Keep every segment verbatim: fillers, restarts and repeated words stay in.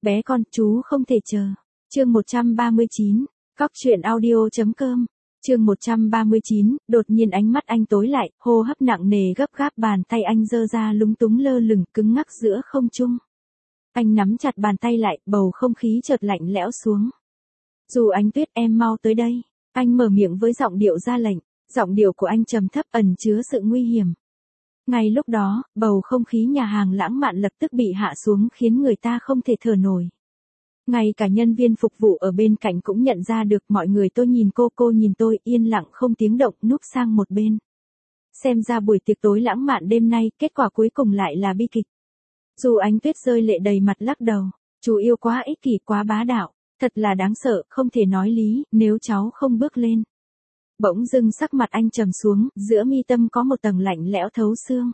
Bé con, chú không thể chờ. Chương một trăm ba mươi chín, Cóc truyện audio chấm com. Chương một trăm ba mươi chín, đột nhiên ánh mắt anh tối lại, hô hấp nặng nề gấp gáp, bàn tay anh giơ ra lúng túng lơ lửng cứng ngắc giữa không trung. Anh nắm chặt bàn tay lại, bầu không khí chợt lạnh lẽo xuống. Dù Ánh Tuyết, em mau tới đây. Anh mở miệng với giọng điệu ra lệnh, giọng điệu của anh trầm thấp ẩn chứa sự nguy hiểm. Ngay lúc đó, bầu không khí nhà hàng lãng mạn lập tức bị hạ xuống khiến người ta không thể thở nổi. Ngay cả nhân viên phục vụ ở bên cạnh cũng nhận ra được, mọi người tôi nhìn cô, cô nhìn tôi, yên lặng không tiếng động núp sang một bên. Xem ra buổi tiệc tối lãng mạn đêm nay, kết quả cuối cùng lại là bi kịch. Dù Ánh Tuyết rơi lệ đầy mặt lắc đầu, chú yêu quá ích kỷ, quá bá đạo, thật là đáng sợ, không thể nói lý, nếu cháu không bước lên. Bỗng dưng sắc mặt anh trầm xuống, giữa mi tâm có một tầng lạnh lẽo thấu xương.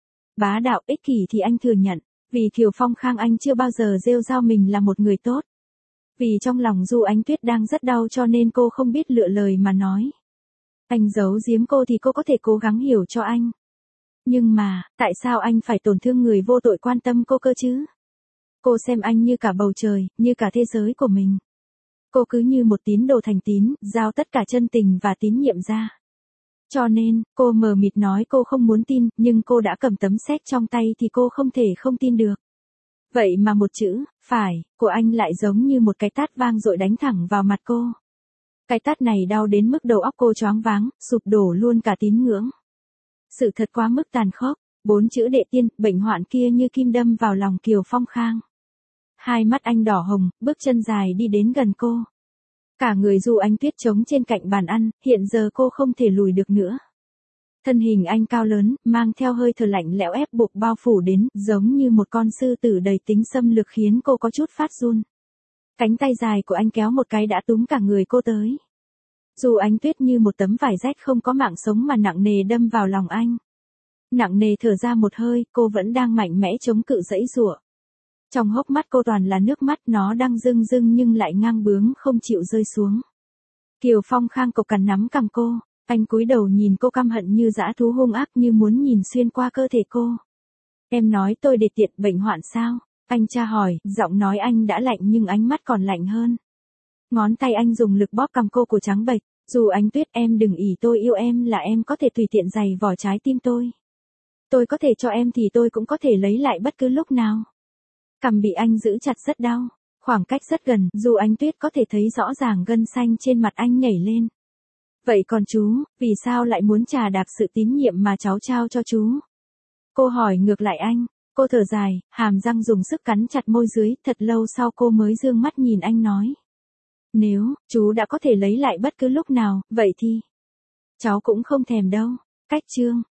Bá đạo, ích kỷ thì anh thừa nhận, vì Thiều Phong Khang anh chưa bao giờ rêu rao mình là một người tốt. Vì trong lòng Du Ánh Tuyết đang rất đau cho nên cô không biết lựa lời mà nói. Anh giấu giếm cô thì cô có thể cố gắng hiểu cho anh. Nhưng mà, tại sao anh phải tổn thương người vô tội quan tâm cô cơ chứ? Cô xem anh như cả bầu trời, như cả thế giới của mình. Cô cứ như một tín đồ thành tín, giao tất cả chân tình và tín nhiệm ra. Cho nên, cô mờ mịt nói cô không muốn tin, nhưng cô đã cầm tấm séc trong tay thì cô không thể không tin được. Vậy mà một chữ, phải, của anh lại giống như một cái tát vang dội đánh thẳng vào mặt cô. Cái tát này đau đến mức đầu óc cô choáng váng, sụp đổ luôn cả tín ngưỡng. Sự thật quá mức tàn khốc, bốn chữ đệ tiên, bệnh hoạn kia như kim đâm vào lòng Kiều Phong Khang. Hai mắt anh đỏ hồng, bước chân dài đi đến gần cô. Cả người Du Ánh Tuyết trống trên cạnh bàn ăn, hiện giờ cô không thể lùi được nữa. Thân hình anh cao lớn, mang theo hơi thở lạnh lẽo ép buộc bao phủ đến, giống như một con sư tử đầy tính xâm lược khiến cô có chút phát run. Cánh tay dài của anh kéo một cái đã túm cả người cô tới. Du Ánh Tuyết như một tấm vải rách không có mạng sống mà nặng nề đâm vào lòng anh. Nặng nề thở ra một hơi, cô vẫn đang mạnh mẽ chống cự giãy giụa. Trong hốc mắt cô toàn là nước mắt, nó đang rưng rưng nhưng lại ngang bướng không chịu rơi xuống. Kiều Phong Khang cộc cằn nắm cằm cô, anh cúi đầu nhìn cô căm hận như dã thú hung ác như muốn nhìn xuyên qua cơ thể cô. Em nói tôi để tiện bệnh hoạn sao? Anh tra hỏi, giọng nói anh đã lạnh nhưng ánh mắt còn lạnh hơn. Ngón tay anh dùng lực bóp cằm cô của trắng bệch, Dù Ánh Tuyết em đừng ỷ tôi yêu em là em có thể tùy tiện giày vò trái tim tôi. Tôi có thể cho em thì tôi cũng có thể lấy lại bất cứ lúc nào. Cằm bị anh giữ chặt rất đau, khoảng cách rất gần, Dù Ánh Tuyết có thể thấy rõ ràng gân xanh trên mặt anh nhảy lên. Vậy còn chú, vì sao lại muốn trà đạp sự tín nhiệm mà cháu trao cho chú? Cô hỏi ngược lại anh, cô thở dài, hàm răng dùng sức cắn chặt môi dưới, thật lâu sau cô mới dương mắt nhìn anh nói. Nếu, chú đã có thể lấy lại bất cứ lúc nào, vậy thì, cháu cũng không thèm đâu. Cách chương.